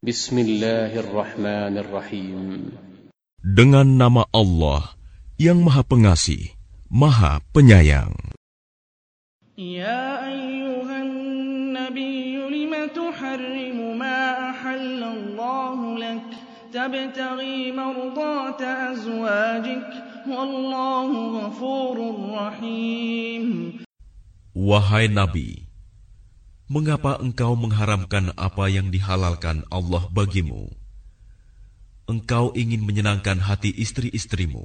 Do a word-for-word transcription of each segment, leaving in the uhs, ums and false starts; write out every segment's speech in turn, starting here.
Bismillahirrahmanirrahim. Dengan nama Allah yang Maha Pengasih, Maha Penyayang. Ya ayyuhan nabiyyu lima tuharrimu ma ahallallahu lak tabtaghi mardata azwajik wallahu ghafurur rahim. Wahai Nabi, mengapa engkau mengharamkan apa yang dihalalkan Allah bagimu? Engkau ingin menyenangkan hati istri-istrimu.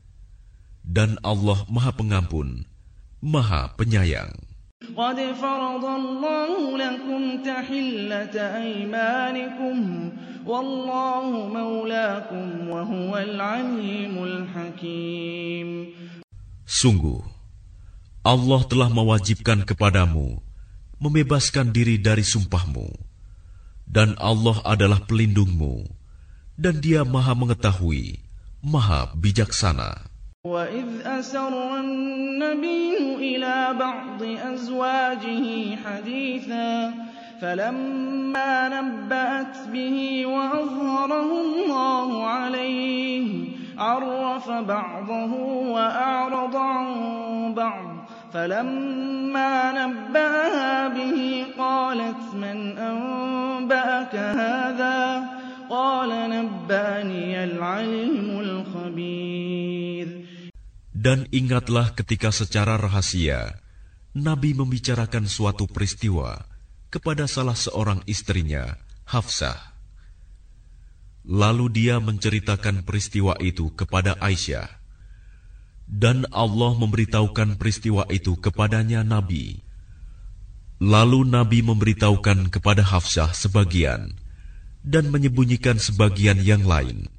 Dan Allah Maha Pengampun, Maha Penyayang. Qad faradallahu lakum tahillata aymanikum wallahu maulakum wa huwal alimul hakim. Sungguh, Allah telah mewajibkan kepadamu membebaskan diri dari sumpahmu, dan Allah adalah pelindungmu, dan Dia Maha Mengetahui, Maha Bijaksana. وَإِذْ أَسَرَّ النَّبِيُّ إِلَى بَعْضِ أَزْوَاجِهِ حَدِيثًا فَلَمَّا نَبَّأَتْ بِهِ وَأَظْهَرَهُ اللَّهُ عَلَيْهِ عَرَّفَ بَعْضَهُ وَأَعْرَضَ عَن بَعْضٍ فَلَمَّا نَبَّأَهَا بِهِ قَالَتْ مَنْ أَنبَأَكَ هَذَا قَالَ نَبَّأَنِيَ الْعَلِيمُ الْخَبِيرُ. Dan ingatlah ketika secara rahasia Nabi membicarakan suatu peristiwa kepada salah seorang istrinya, Hafsah. Lalu dia menceritakan peristiwa itu kepada Aisyah. Dan Allah memberitahukan peristiwa itu kepadanya Nabi. Lalu Nabi memberitahukan kepada Hafsah sebagian dan menyembunyikan sebagian yang lain.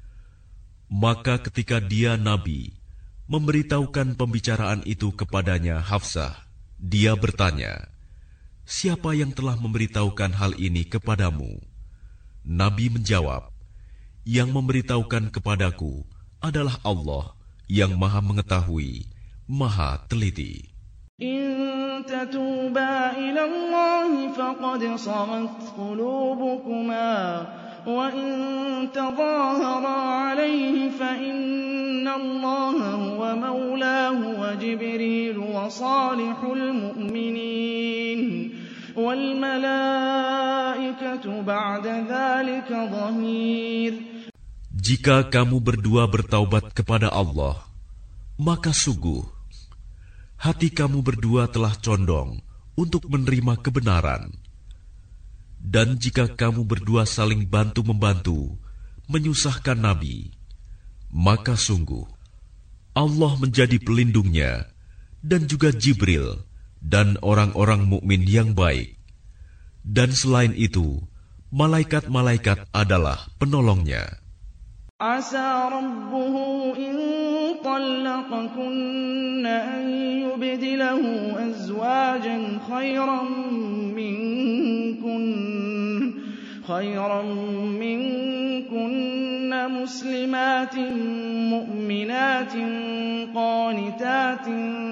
Maka ketika dia Nabi memberitahukan pembicaraan itu kepadanya Hafsah, dia bertanya, "Siapa yang telah memberitahukan hal ini kepadamu?" Nabi menjawab, "Yang memberitahukan kepadaku adalah Allah yang Maha Mengetahui, Maha Teliti." In tatuba ila Allah faqad sagat qulubukuma wa in tadhahara alayhi fa inna Allah huwa mawlahu wa Jibril wa salihul mu'minin wal malaikatu ba'da dhalika dhahir. Jika kamu berdua bertaubat kepada Allah, maka sungguh hati kamu berdua telah condong untuk menerima kebenaran. Dan jika kamu berdua saling bantu-membantu menyusahkan Nabi, maka sungguh Allah menjadi pelindungnya dan juga Jibril dan orang-orang mukmin yang baik. Dan selain itu, malaikat-malaikat adalah penolongnya. Asa rabbuhu in طلقكن أن يبدله أزواجا خيرا منكن خيرا منكن مسلمات مؤمنات قانتات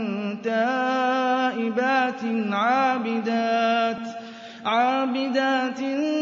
تائبات عابدات عابدات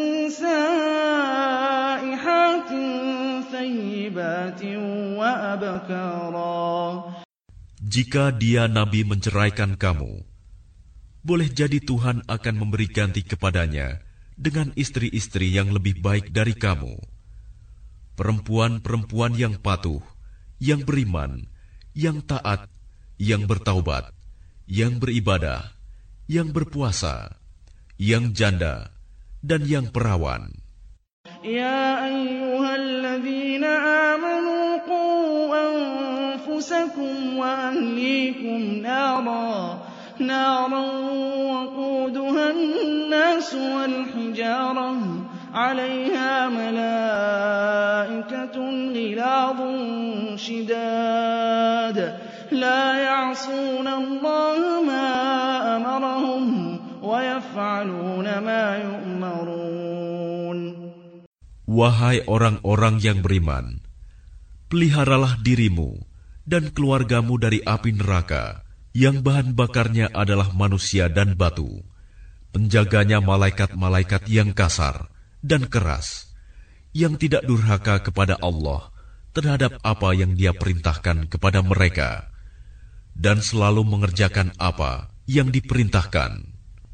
سائحات ثيبات وأبكارا. Jika dia Nabi menceraikan kamu, boleh jadi Tuhan akan memberi ganti kepadanya dengan istri-istri yang lebih baik dari kamu. Perempuan-perempuan yang patuh, yang beriman, yang taat, yang bertaubat, yang beribadah, yang berpuasa, yang janda, dan yang perawan. Ya ayyuhalladzina amanu qu anfusakum wa ahlikum nara naran waquduha an-nas wal hijarah 'alayha malaikatun ghiladun shidad la ya'suna Allaha ma amarahum wa yaf'aluna ma yu'marun. Wahai orang-orang yang beriman, peliharalah dirimu dan keluargamu dari api neraka yang bahan bakarnya adalah manusia dan batu. Penjaganya malaikat-malaikat yang kasar dan keras, yang tidak durhaka kepada Allah terhadap apa yang Dia perintahkan kepada mereka, dan selalu mengerjakan apa yang diperintahkan.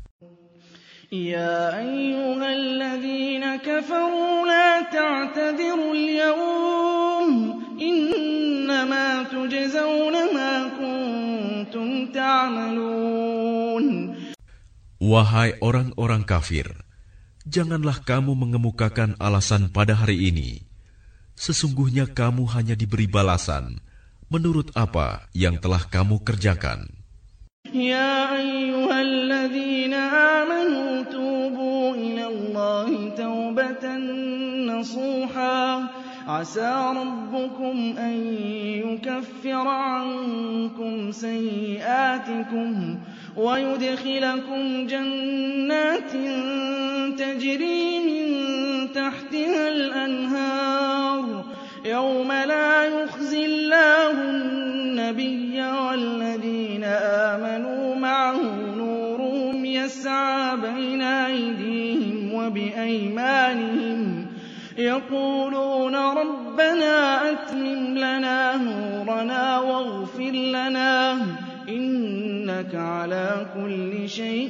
يا أيها الذين كفروا لا تعتذروا اليوم إنما تجزون ما كنتم تعملون. Wahai orang-orang kafir, janganlah kamu mengemukakan alasan pada hari ini. Sesungguhnya kamu hanya diberi balasan menurut apa yang telah kamu kerjakan. يا أيها الذين آمنوا توبوا إلى الله توبة نصوحا عسى ربكم أن يكفر عنكم سيئاتكم ويدخلكم جنات تجري من تحتها الأنهار يوم لا يخزي الله النبي والذين آمنوا معه نورهم يسعى بين أيديهم وبأيمانهم يقولون ربنا أتمم لنا نورنا واغفر لنا إنك على كل شيء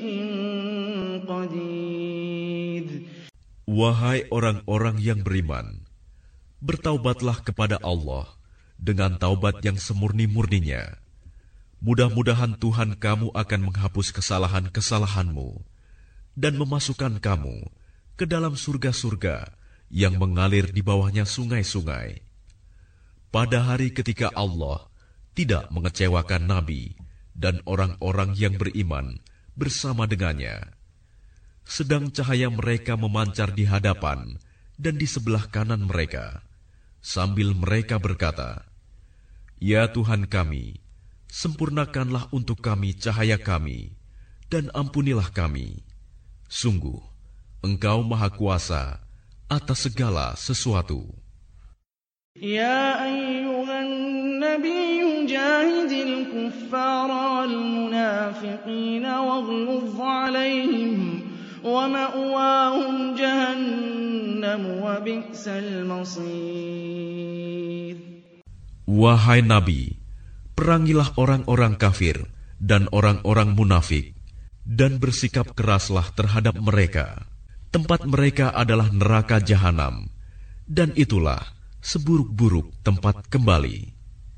قدير. Wahai orang-orang yang beriman, bertaubatlah kepada Allah dengan taubat yang semurni-murninya. Mudah-mudahan Tuhan kamu akan menghapus kesalahan-kesalahanmu dan memasukkan kamu ke dalam surga-surga yang mengalir di bawahnya sungai-sungai. Pada hari ketika Allah tidak mengecewakan Nabi dan orang-orang yang beriman bersama dengannya, sedang cahaya mereka memancar di hadapan dan di sebelah kanan mereka, sambil mereka berkata, "Ya Tuhan kami, sempurnakanlah untuk kami cahaya kami, dan ampunilah kami. Sungguh, Engkau Maha Kuasa atas segala sesuatu." Ya ayyuhan nabiyyu jahidil kuffara wal munafiqina waghluz alaihim wa ma'wahum jahannam wa bi'sal masir. Wahai Nabi, perangilah orang-orang kafir dan orang-orang munafik, dan bersikap keraslah terhadap mereka. Tempat mereka adalah neraka jahanam, dan itulah seburuk-buruk tempat kembali.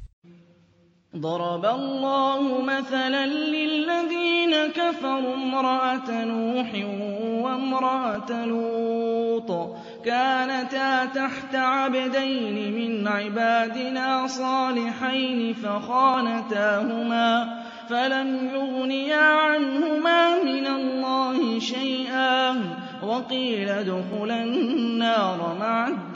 ضرب الله مثلا للذين كفروا امرأة نوح وامرأة لوط كانتا تحت عبدين من عبادنا صالحين فخانتاهما فلم يغنيا عنهما من الله شيئا وقيل ادخلا النار مع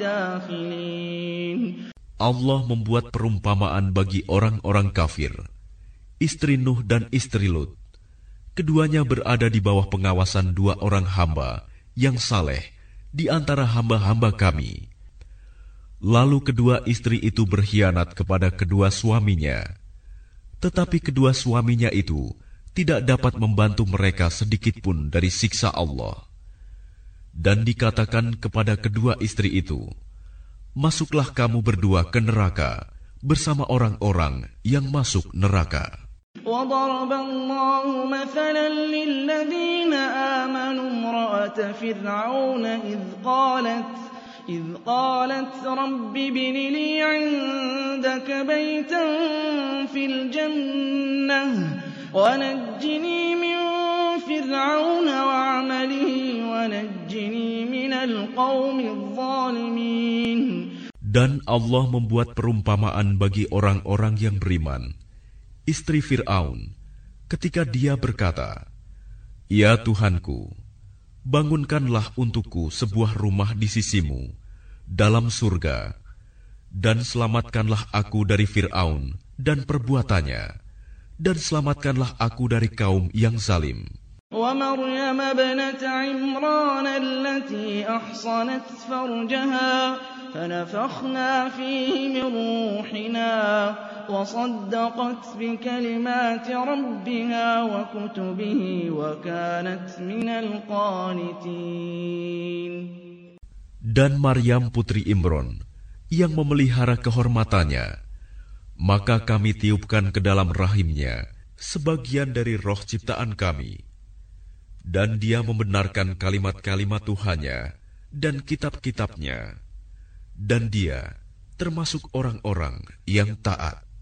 الداخلين. Allah membuat perumpamaan bagi orang-orang kafir, istri Nuh dan istri Lut. Keduanya berada di bawah pengawasan dua orang hamba yang saleh di antara hamba-hamba kami. Lalu kedua istri itu berkhianat kepada kedua suaminya. Tetapi kedua suaminya itu tidak dapat membantu mereka sedikitpun dari siksa Allah. Dan dikatakan kepada kedua istri itu, "Masuklah kamu berdua ke neraka bersama orang-orang yang masuk neraka." وضرب الله مثلا للذين آمنوا امرأة فرعون إذ قالت إذ قالت رب ابن لي عندك بيتا في الجنة ونجني من فرعون وعمله ونجني من القوم الظالمين. Dan Allah membuat perumpamaan bagi orang-orang yang beriman, istri Fir'aun, ketika dia berkata, "Ya Tuhanku, bangunkanlah untukku sebuah rumah di sisimu dalam surga, dan selamatkanlah aku dari Fir'aun dan perbuatannya, dan selamatkanlah aku dari kaum yang zalim." ومريم ابنة عمران التي أحصنت فرجها فنفخنا فيه من روحنا وصدقت بكلمات ربها وكتبه وكانت من القانتين. dan Maryam putri Imron yang memelihara kehormatannya, maka kami tiupkan ke dalam rahimnya sebagian dari roh ciptaan kami, dan dia membenarkan kalimat-kalimat Tuhannya dan kitab-kitabnya, dan dia termasuk orang-orang yang taat.